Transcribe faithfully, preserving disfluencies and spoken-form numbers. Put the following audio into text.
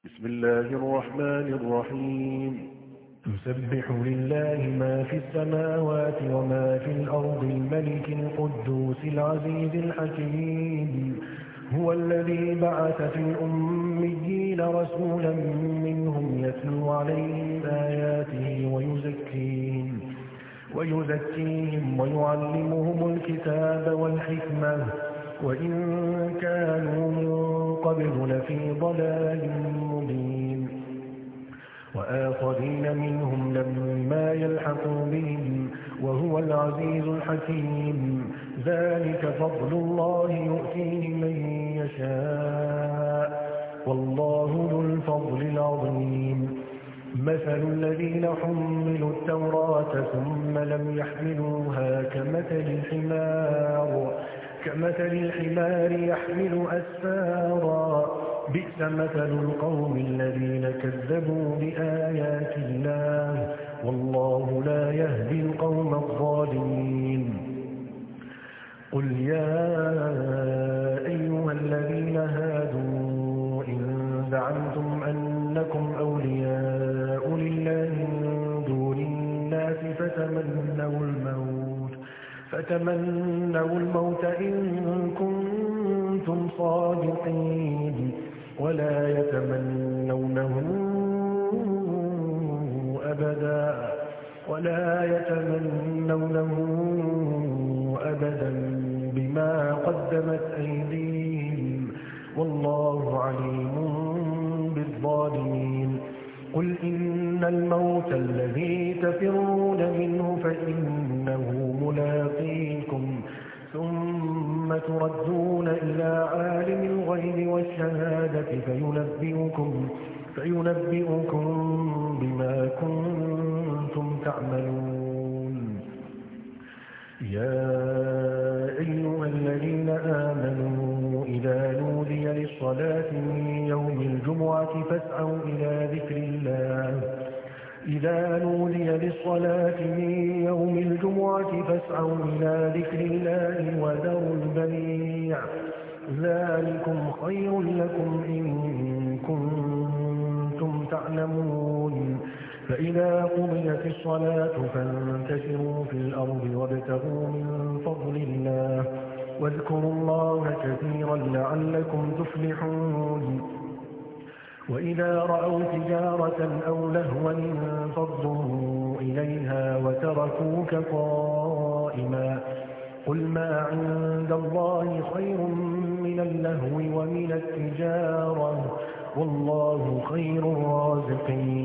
بسم الله الرحمن الرحيم يسبح لله ما في السماوات وما في الأرض الملك القدوس العزيز الحكيم هو الذي بعث في الأميين رسولا منهم يتلو عليهم آياته ويزكيهم ويزكيهم ويعلمهم الكتاب والحكمة وإن كانوا من قبل لفي ضلال مبين وآخرين منهم لما يلحقوا بهم وهو العزيز الحكيم ذلك فضل الله يؤتيه من يشاء والله ذو الفضل العظيم مثل الذين حملوا التوراة ثم لم يحملوها كمثل الحمار كمثل الحمار يحمل أسفارا بئس مثل القوم الذين كذبوا بآيات الله والله لا يهدي القوم الظالمين قل يا أيها الذين هادوا إن زعمتم أنكم أولياء لله من دون الناس فتمنوا الموت فتمنوا الموت إن كنتم صادقين ولا يتمنونه أبدا ولا يتمنونه أبدا بما قدمت أيديهم والله عليم بالظالمين قل إن الموت الذي تفرون منه فإنه ملاقيكم ثم تردون إلى عالم الغيب والشهادة فينبئكم, فينبئكم بما كنتم تعملون يا أيها الذين آمنوا إذا نودي للصلاة من يوم الجمعة فاسعوا إلى ذكر الله إذا نودي للصلاة من يوم الجمعة فاسعوا إلى ذكر الله وذروا البيع ذلكم خير لكم إن كنتم تعلمون فإذا قضيت الصلاة فانتشروا في الأرض وابتغوا من فضل الله واذكروا الله كثيرا لعلكم تفلحون وإذا رأوا تجارة أو لهوا انفضوا إليها وتركوك قائما قل ما عند الله خير من اللهو ومن التجارة والله خير الرازقين